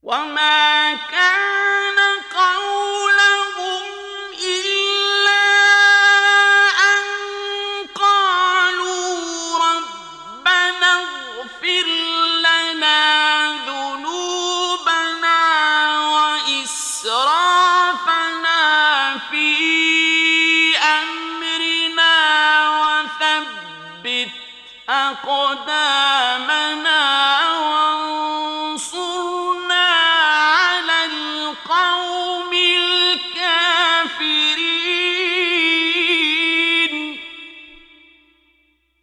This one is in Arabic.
وما كان قولهم إلا أن قالوا ربنا اغفر لنا ذنوبنا وإسرافنا في أمرنا وثبت أقدامنا